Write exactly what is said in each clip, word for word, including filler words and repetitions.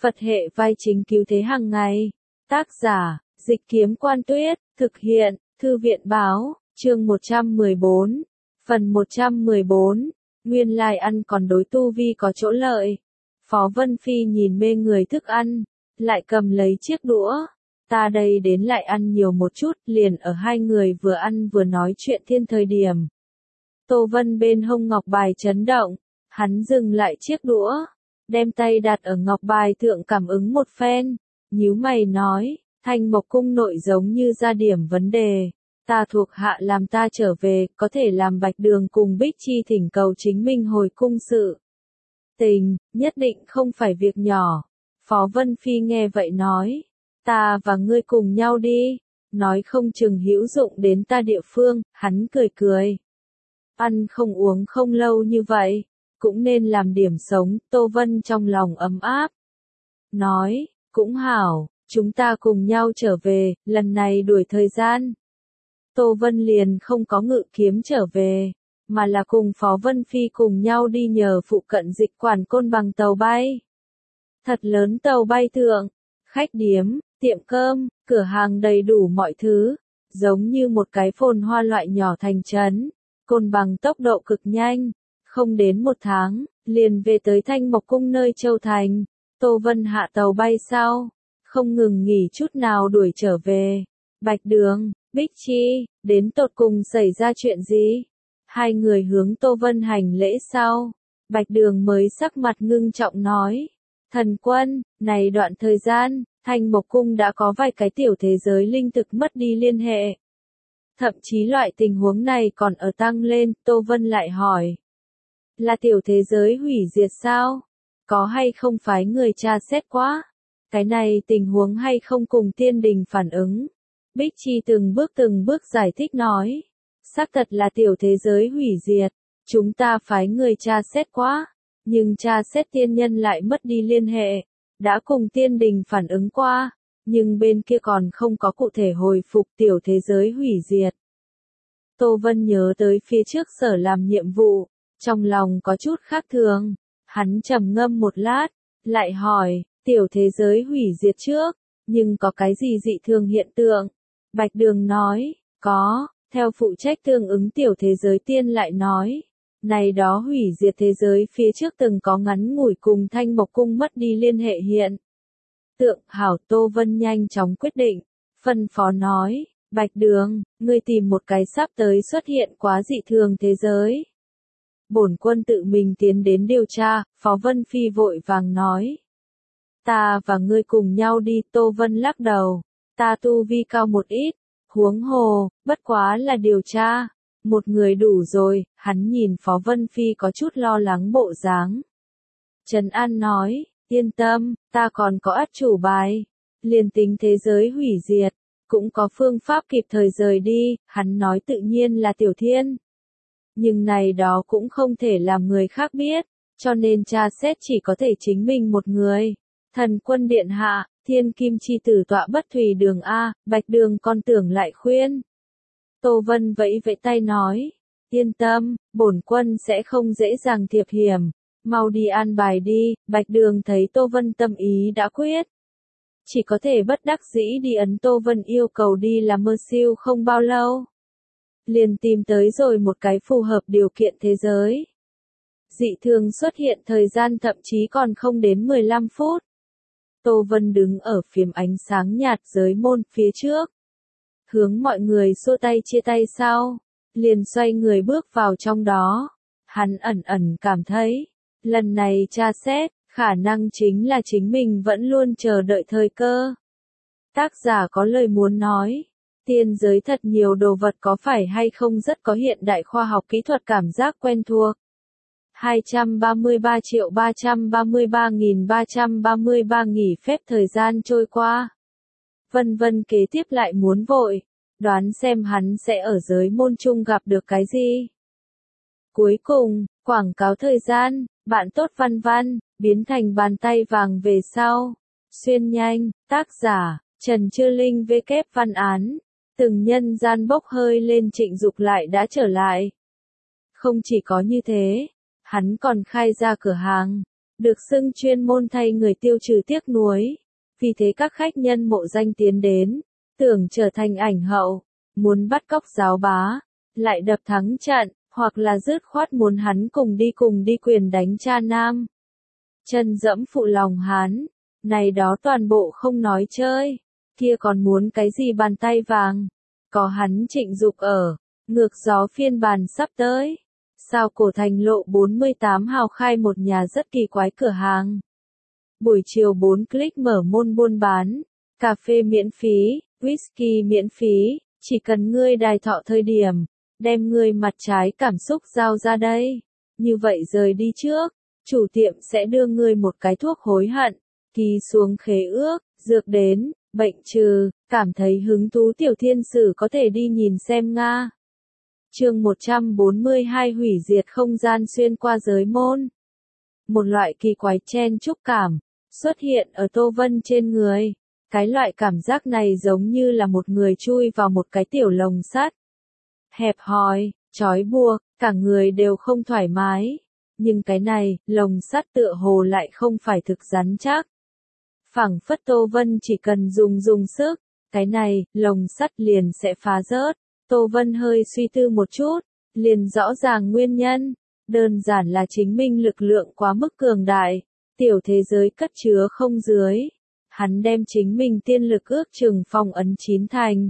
Phật hệ vai chính cứu thế hàng ngày. Tác giả, Dịch Kiếm Quan Tuyết, thực hiện, Thư viện Báo, chương một trăm mười bốn. Phần một trăm mười bốn. Nguyên lai ăn còn đối tu vi có chỗ lợi. Phó Vân Phi nhìn mê người thức ăn, lại cầm lấy chiếc đũa. Ta đây đến lại ăn nhiều một chút, liền ở hai người vừa ăn vừa nói chuyện thiên thời điểm. Tô Vân bên hông ngọc bài chấn động, hắn dừng lại chiếc đũa, đem tay đặt ở ngọc bài thượng cảm ứng một phen, nhíu mày nói, Thanh Mộc Cung nội giống như ra điểm vấn đề, ta thuộc hạ làm ta trở về, có thể làm Bạch Đường cùng Bích Chi thỉnh cầu chính mình hồi cung sự. Tình, nhất định không phải việc nhỏ. Phó Vân Phi nghe vậy nói, ta và ngươi cùng nhau đi, nói không chừng hữu dụng đến ta địa phương, hắn cười cười. Ăn không uống không lâu như vậy, cũng nên làm điểm sống, Tô Vân trong lòng ấm áp. Nói, cũng hảo, chúng ta cùng nhau trở về, lần này đuổi thời gian. Tô Vân liền không có ngự kiếm trở về, mà là cùng Phó Vân Phi cùng nhau đi nhờ phụ cận dịch quản côn bằng tàu bay. Thật lớn tàu bay thượng, khách điếm, tiệm cơm, cửa hàng đầy đủ mọi thứ, giống như một cái phồn hoa loại nhỏ thành trấn. Côn bằng tốc độ cực nhanh, không đến một tháng, liền về tới Thanh Mộc Cung nơi Châu Thành. Tô Vân hạ tàu bay sau, không ngừng nghỉ chút nào đuổi trở về. Bạch Đường, Bích Chi, đến tột cùng xảy ra chuyện gì? Hai người hướng Tô Vân hành lễ sau, Bạch Đường mới sắc mặt ngưng trọng nói, thần quân, này đoạn thời gian, Thanh Mộc Cung đã có vài cái tiểu thế giới linh thực mất đi liên hệ. Thậm chí loại tình huống này còn ở tăng lên, Tô Vân lại hỏi. Là tiểu thế giới hủy diệt sao? Có hay không phái người tra xét quá? Cái này tình huống hay không cùng tiên đình phản ứng? Bích Chi từng bước từng bước giải thích nói. Xác thật là tiểu thế giới hủy diệt. Chúng ta phái người tra xét quá. Nhưng tra xét tiên nhân lại mất đi liên hệ. Đã cùng tiên đình phản ứng qua. Nhưng bên kia còn không có cụ thể hồi phục tiểu thế giới hủy diệt. Tô Vân nhớ tới phía trước sở làm nhiệm vụ, trong lòng có chút khác thường. Hắn trầm ngâm một lát, lại hỏi, tiểu thế giới hủy diệt trước, nhưng có cái gì dị thường hiện tượng? Bạch Đường nói, có, theo phụ trách tương ứng tiểu thế giới tiên lại nói, này đó hủy diệt thế giới phía trước từng có ngắn ngủi cùng Thanh Mộc Cung mất đi liên hệ hiện. Tượng hảo. Tô Vân nhanh chóng quyết định, phân phó nói, Bạch Đường, ngươi tìm một cái sắp tới xuất hiện quá dị thường thế giới. Bổn quân tự mình tiến đến điều tra, Phó Vân Phi vội vàng nói. Ta và ngươi cùng nhau đi. Tô Vân lắc đầu, ta tu vi cao một ít, huống hồ, bất quá là điều tra, một người đủ rồi. Hắn nhìn Phó Vân Phi có chút lo lắng bộ dáng. Trấn An nói, yên tâm, ta còn có át chủ bài, liền tính thế giới hủy diệt, cũng có phương pháp kịp thời rời đi. Hắn nói tự nhiên là Tiểu Thiên. Nhưng này đó cũng không thể làm người khác biết, cho nên tra xét chỉ có thể chính mình một người. Thần quân điện hạ, Thiên Kim chi tử tọa bất thủy đường A, Bạch Đường con tưởng lại khuyên. Tô Vân vẫy vẫy tay nói, yên tâm, bổn quân sẽ không dễ dàng thiệp hiểm, mau đi an bài đi. Bạch Đường thấy Tô Vân tâm ý đã quyết, chỉ có thể bất đắc dĩ đi ấn Tô Vân yêu cầu đi làm mơ siêu không bao lâu. Liền tìm tới rồi một cái phù hợp điều kiện thế giới. Dị thường xuất hiện thời gian thậm chí còn không đến mười lăm phút. Tô Vân đứng ở phiếm ánh sáng nhạt giới môn phía trước. Hướng mọi người xua tay chia tay sau. Liền xoay người bước vào trong đó. Hắn ẩn ẩn cảm thấy, lần này tra xét, khả năng chính là chính mình vẫn luôn chờ đợi thời cơ. Tác giả có lời muốn nói. Tiên giới thật nhiều đồ vật có phải hay không rất có hiện đại khoa học kỹ thuật cảm giác quen thuộc. hai trăm ba mươi ba triệu ba trăm ba mươi ba nghìn ba trăm ba mươi ba nghỉ phép thời gian trôi qua. Vân Vân kế tiếp lại muốn vội, đoán xem hắn sẽ ở giới môn trung gặp được cái gì. Cuối cùng, quảng cáo thời gian, bạn tốt Văn Văn, biến thành bàn tay vàng về sau. Xuyên nhanh, tác giả, Trần Chư Linh vê kép văn án. Từng nhân gian bốc hơi lên Trịnh Dục lại đã trở lại. Không chỉ có như thế, hắn còn khai ra cửa hàng, được xưng chuyên môn thay người tiêu trừ tiếc nuối. Vì thế các khách nhân mộ danh tiến đến, tưởng trở thành ảnh hậu, muốn bắt cóc giáo bá, lại đập thắng trận, hoặc là dứt khoát muốn hắn cùng đi cùng đi quyền đánh cha nam. Chân dẫm phụ lòng hắn, này đó toàn bộ không nói chơi, kia còn muốn cái gì bàn tay vàng, có hắn Trịnh Dục ở, ngược gió phiên bản sắp tới. Sao Cổ Thành lộ bốn mươi tám hào khai một nhà rất kỳ quái cửa hàng. Buổi chiều bốn click mở môn buôn bán, cà phê miễn phí, whisky miễn phí, chỉ cần ngươi đài thọ thời điểm, đem ngươi mặt trái cảm xúc giao ra đây. Như vậy rời đi trước, chủ tiệm sẽ đưa ngươi một cái thuốc hối hận, ký xuống khế ước, dược đến, bệnh trừ, cảm thấy hứng thú tiểu thiên sử có thể đi nhìn xem Nga. Chương một trăm bốn mươi hai hủy diệt không gian xuyên qua giới môn. Một loại kỳ quái chen chúc cảm xuất hiện ở Tô Vân trên người. Cái loại cảm giác này giống như là một người chui vào một cái tiểu lồng sắt. Hẹp hòi, trói buộc, cả người đều không thoải mái. Nhưng cái này, lồng sắt tựa hồ lại không phải thực rắn chắc. Phảng phất Tô Vân chỉ cần dùng dùng sức, cái này, lồng sắt liền sẽ phá rớt. Tô Vân hơi suy tư một chút, liền rõ ràng nguyên nhân, đơn giản là chính mình lực lượng quá mức cường đại, tiểu thế giới cất chứa không dưới. Hắn đem chính mình tiên lực ước chừng phong ấn chín thành.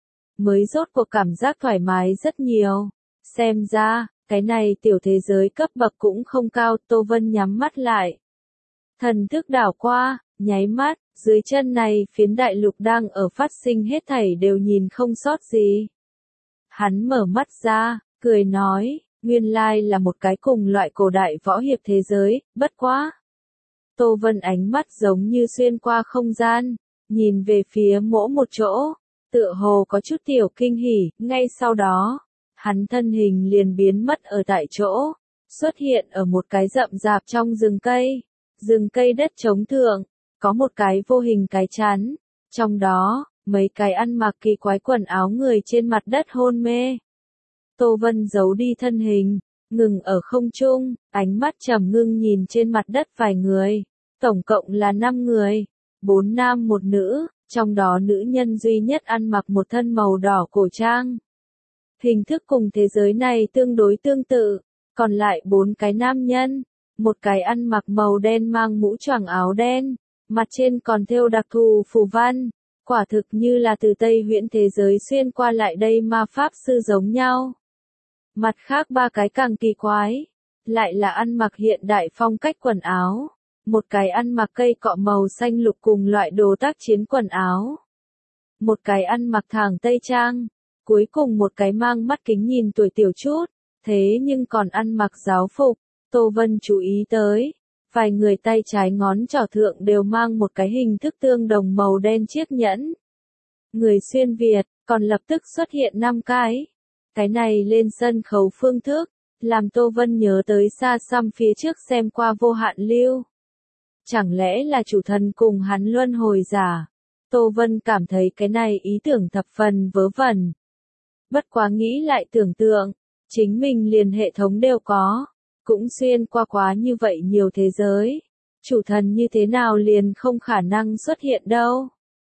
Mới rốt cuộc cảm giác thoải mái rất nhiều. Xem ra, cái này tiểu thế giới cấp bậc cũng không cao. Tô Vân nhắm mắt lại. Thần thức đảo qua, nháy mắt, dưới chân này phiến đại lục đang ở phát sinh hết thảy đều nhìn không sót gì. Hắn mở mắt ra, cười nói, nguyên lai là một cái cùng loại cổ đại võ hiệp thế giới, bất quá. Tô Vân ánh mắt giống như xuyên qua không gian, nhìn về phía mỗi một chỗ, tựa hồ có chút tiểu kinh hỉ, ngay sau đó, hắn thân hình liền biến mất ở tại chỗ, xuất hiện ở một cái rậm rạp trong rừng cây, rừng cây đất trống thượng, có một cái vô hình cái chắn, trong đó, mấy cái ăn mặc kỳ quái quần áo người trên mặt đất hôn mê. Tô Vân giấu đi thân hình, ngừng ở không trung, ánh mắt trầm ngưng nhìn trên mặt đất vài người, tổng cộng là năm người, bốn nam một nữ, trong đó nữ nhân duy nhất ăn mặc một thân màu đỏ cổ trang. Hình thức cùng thế giới này tương đối tương tự, còn lại bốn cái nam nhân, một cái ăn mặc màu đen mang mũ choàng áo đen, mặt trên còn thêu đặc thù phù văn. Quả thực như là từ Tây Huyễn thế giới xuyên qua lại đây ma pháp sư giống nhau. Mặt khác ba cái càng kỳ quái, lại là ăn mặc hiện đại phong cách quần áo, một cái ăn mặc cây cọ màu xanh lục cùng loại đồ tác chiến quần áo, một cái ăn mặc thẳng tây trang, cuối cùng một cái mang mắt kính nhìn tuổi tiểu chút, thế nhưng còn ăn mặc giáo phục. Tô Vân chú ý tới. Vài người tay trái ngón trỏ thượng đều mang một cái hình thức tương đồng màu đen chiếc nhẫn. Người xuyên Việt, còn lập tức xuất hiện năm cái. Cái này lên sân khấu phương thức, làm Tô Vân nhớ tới xa xăm phía trước xem qua Vô Hạn Lưu. Chẳng lẽ là chủ thần cùng hắn luân hồi giả? Tô Vân cảm thấy cái này ý tưởng thập phần vớ vẩn. Bất quá nghĩ lại tưởng tượng, chính mình liền hệ thống đều có. Cũng xuyên qua quá như vậy nhiều thế giới. Chủ thần như thế nào liền không khả năng xuất hiện đâu.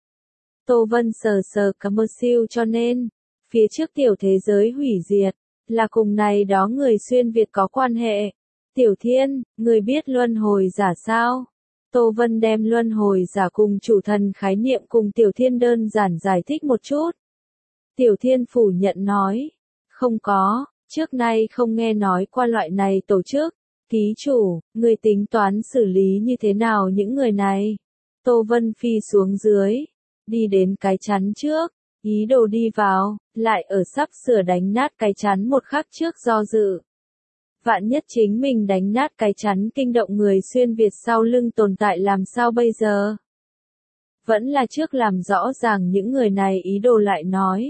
Tô Vân sờ sờ cả mơ siêu cho nên, phía trước tiểu thế giới hủy diệt, là cùng này đó người xuyên Việt có quan hệ. Tiểu Thiên, người biết luân hồi giả sao? Tô Vân đem luân hồi giả cùng chủ thần khái niệm cùng Tiểu Thiên đơn giản giải thích một chút. Tiểu Thiên phủ nhận nói, không có. Trước nay không nghe nói qua loại này tổ chức. Ký chủ, người tính toán xử lý như thế nào những người này? Tô Vân phi xuống dưới, đi đến cái chắn trước, ý đồ đi vào, lại ở sắp sửa đánh nát cái chắn một khắc trước do dự. Vạn nhất chính mình đánh nát cái chắn kinh động người xuyên Việt sau lưng tồn tại làm sao bây giờ? Vẫn là trước làm rõ ràng những người này ý đồ lại nói.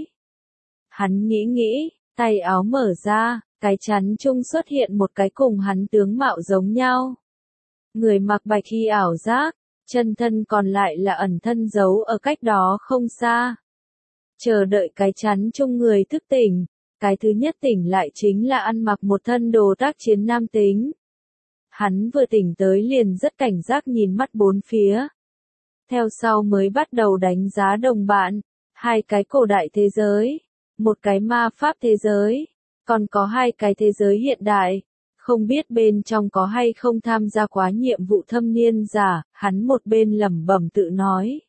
Hắn nghĩ nghĩ. Tay áo mở ra, cái chắn chung xuất hiện một cái cùng hắn tướng mạo giống nhau. Người mặc bạch y ảo giác, chân thân còn lại là ẩn thân giấu ở cách đó không xa. Chờ đợi cái chắn chung người thức tỉnh, cái thứ nhất tỉnh lại chính là ăn mặc một thân đồ tác chiến nam tính. Hắn vừa tỉnh tới liền rất cảnh giác nhìn mắt bốn phía. Theo sau mới bắt đầu đánh giá đồng bạn, hai cái cổ đại thế giới, một cái ma pháp thế giới, còn có hai cái thế giới hiện đại. Không biết bên trong có hay không tham gia quá nhiệm vụ thâm niên giả, hắn một bên lẩm bẩm tự nói.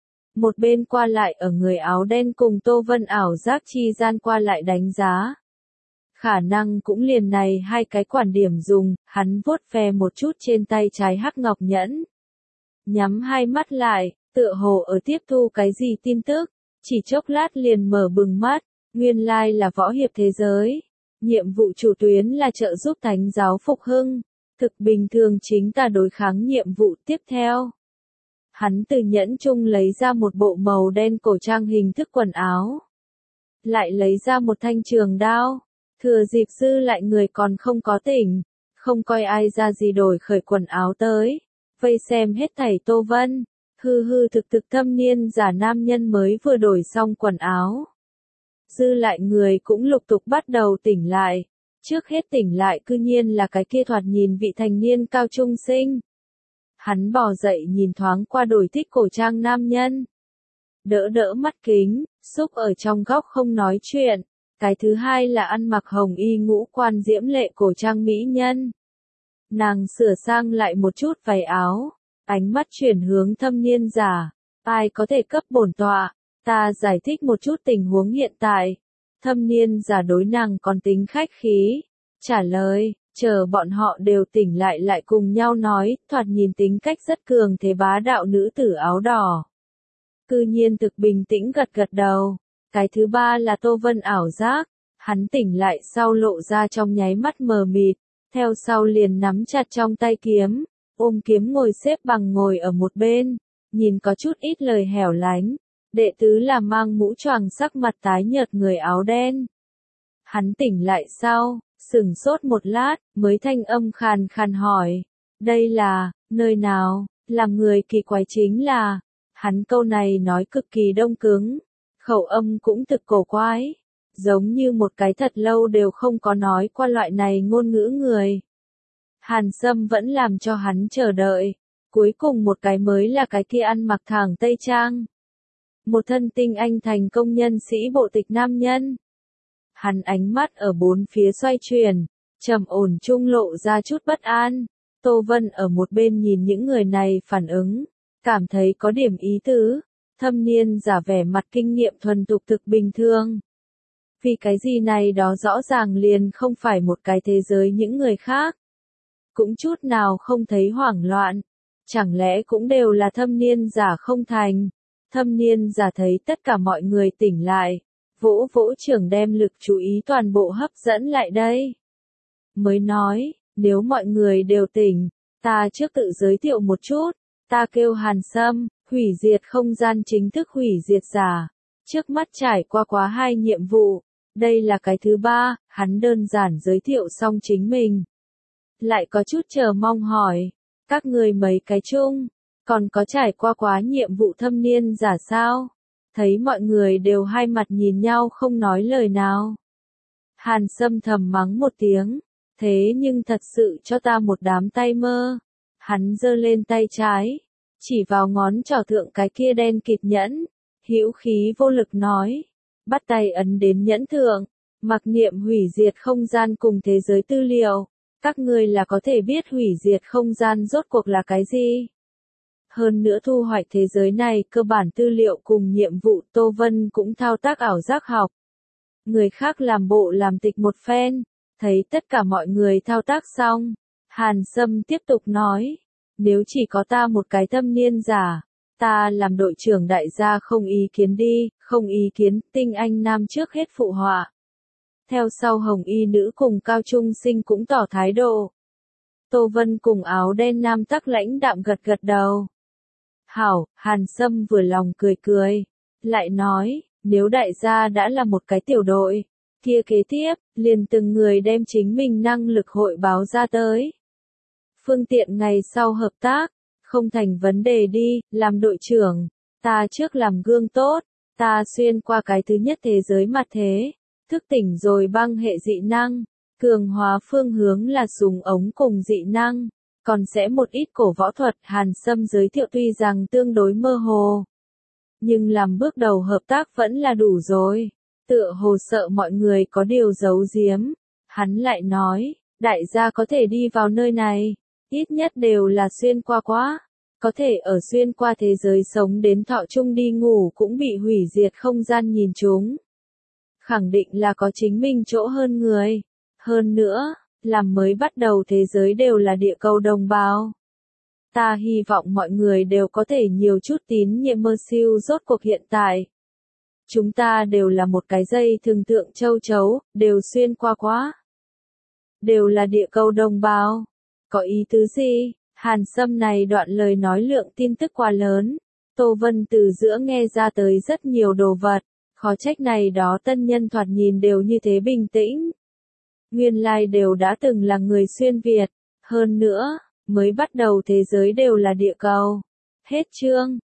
Một bên qua lại ở người áo đen cùng Tô Vân ảo giác chi gian qua lại đánh giá. Khả năng cũng liền này hai cái quản điểm dùng, hắn vuốt ve một chút trên tay trái hắc ngọc nhẫn. Nhắm hai mắt lại, tựa hồ ở tiếp thu cái gì tin tức, chỉ chốc lát liền mở bừng mắt, nguyên lai là võ hiệp thế giới. Nhiệm vụ chủ tuyến là trợ giúp thánh giáo phục hưng, thực bình thường chính ta đối kháng nhiệm vụ tiếp theo. Hắn từ nhẫn chung lấy ra một bộ màu đen cổ trang hình thức quần áo. Lại lấy ra một thanh trường đao, thừa dịp dư lại người còn không có tỉnh, không coi ai ra gì đổi khởi quần áo tới, vây xem hết thảy Tô Vân, hư hư thực thực thâm niên giả nam nhân mới vừa đổi xong quần áo. Dư lại người cũng lục tục bắt đầu tỉnh lại, trước hết tỉnh lại cư nhiên là cái kia thoạt nhìn vị thành niên cao trung sinh. Hắn bò dậy nhìn thoáng qua đổi thích cổ trang nam nhân. Đỡ đỡ mắt kính, xúc ở trong góc không nói chuyện. Cái thứ hai là ăn mặc hồng y ngũ quan diễm lệ cổ trang mỹ nhân. Nàng sửa sang lại một chút váy áo, ánh mắt chuyển hướng thâm niên giả. Ai có thể cấp bổn tọa, ta giải thích một chút tình huống hiện tại. Thâm niên giả đối nàng còn tính khách khí. Trả lời, chờ bọn họ đều tỉnh lại lại cùng nhau nói, thoạt nhìn tính cách rất cường thế bá đạo nữ tử áo đỏ. Cư nhiên thực bình tĩnh gật gật đầu. Cái thứ ba là Tô Vân ảo giác, hắn tỉnh lại sau lộ ra trong nháy mắt mờ mịt, theo sau liền nắm chặt trong tay kiếm, ôm kiếm ngồi xếp bằng ngồi ở một bên, nhìn có chút ít lời hẻo lánh. Đệ tứ là mang mũ choàng sắc mặt tái nhợt người áo đen. Hắn tỉnh lại sau, sửng sốt một lát, mới thanh âm khàn khàn hỏi, đây là, nơi nào, làm người kỳ quái chính là, hắn câu này nói cực kỳ đông cứng, khẩu âm cũng thực cổ quái, giống như một cái thật lâu đều không có nói qua loại này ngôn ngữ người. Hàn Sâm vẫn làm cho hắn chờ đợi, cuối cùng một cái mới là cái kia ăn mặc thẳng tây trang. Một thân tinh anh thành công nhân sĩ bộ tịch nam nhân. Hắn ánh mắt ở bốn phía xoay chuyển, trầm ổn trung lộ ra chút bất an. Tô Vân ở một bên nhìn những người này phản ứng, cảm thấy có điểm ý tứ. Thâm niên giả vẻ mặt kinh nghiệm thuần thục thực bình thường. Vì cái gì này đó rõ ràng liền không phải một cái thế giới những người khác. Cũng chút nào không thấy hoảng loạn. Chẳng lẽ cũng đều là thâm niên giả không thành. Thâm niên giả thấy tất cả mọi người tỉnh lại. Vỗ vỗ trưởng đem lực chú ý toàn bộ hấp dẫn lại đây. Mới nói, nếu mọi người đều tỉnh, ta trước tự giới thiệu một chút. Ta kêu Hàn Sâm, hủy diệt không gian chính thức hủy diệt giả. Trước mắt trải qua quá hai nhiệm vụ. Đây là cái thứ ba, hắn đơn giản giới thiệu xong chính mình. Lại có chút chờ mong hỏi, các người mấy cái chung, còn có trải qua quá nhiệm vụ thâm niên giả sao? Thấy mọi người đều hai mặt nhìn nhau không nói lời nào. Hàn Sâm thầm mắng một tiếng, thế nhưng thật sự cho ta một đám tay mơ. Hắn giơ lên tay trái, chỉ vào ngón trỏ thượng cái kia đen kịt nhẫn, hữu khí vô lực nói, bắt tay ấn đến nhẫn thượng, mặc niệm hủy diệt không gian cùng thế giới tư liệu, các ngươi là có thể biết hủy diệt không gian rốt cuộc là cái gì. Hơn nữa thu hoạch thế giới này cơ bản tư liệu cùng nhiệm vụ Tô Vân cũng thao tác ảo giác học. Người khác làm bộ làm tịch một phen, thấy tất cả mọi người thao tác xong, Hàn Sâm tiếp tục nói, nếu chỉ có ta một cái thâm niên giả, ta làm đội trưởng đại gia không ý kiến đi, không ý kiến, tinh anh nam trước hết phụ họa. Theo sau hồng y nữ cùng cao trung sinh cũng tỏ thái độ. Tô Vân cùng áo đen nam tắc lãnh đạm gật gật đầu. Hảo, Hàn Sâm vừa lòng cười cười, lại nói, nếu đại gia đã là một cái tiểu đội, kia kế tiếp, liền từng người đem chính mình năng lực hội báo ra tới. Phương tiện ngày sau hợp tác, không thành vấn đề đi, làm đội trưởng, ta trước làm gương tốt, ta xuyên qua cái thứ nhất thế giới mặt thế, thức tỉnh rồi băng hệ dị năng, cường hóa phương hướng là súng ống cùng dị năng. còn sẽ một ít cổ võ thuật. Hàn Sâm giới thiệu tuy rằng tương đối mơ hồ, nhưng làm bước đầu hợp tác vẫn là đủ rồi. Tựa hồ sợ mọi người có điều giấu giếm, hắn lại nói, đại gia có thể đi vào nơi này, ít nhất đều là xuyên qua quá, có thể ở xuyên qua thế giới sống đến thọ chung đi ngủ cũng bị hủy diệt không gian nhìn chúng. Khẳng định là có chính mình chỗ hơn người. Hơn nữa, làm mới bắt đầu thế giới đều là địa cầu đồng bào. Ta hy vọng mọi người đều có thể nhiều chút tín nhiệm mơ siêu rốt cuộc hiện tại. Chúng ta đều là một cái dây thường tượng châu chấu, đều xuyên qua quá. Đều là địa cầu đồng bào. Có ý tứ gì? Hàn Sâm này đoạn lời nói lượng tin tức quá lớn. Tô Vân từ giữa nghe ra tới rất nhiều đồ vật. Khó trách này đó tân nhân thoạt nhìn đều như thế bình tĩnh. Nguyên lai đều đã từng là người xuyên Việt. Hơn nữa, mới bắt đầu thế giới đều là địa cầu. Hết chương.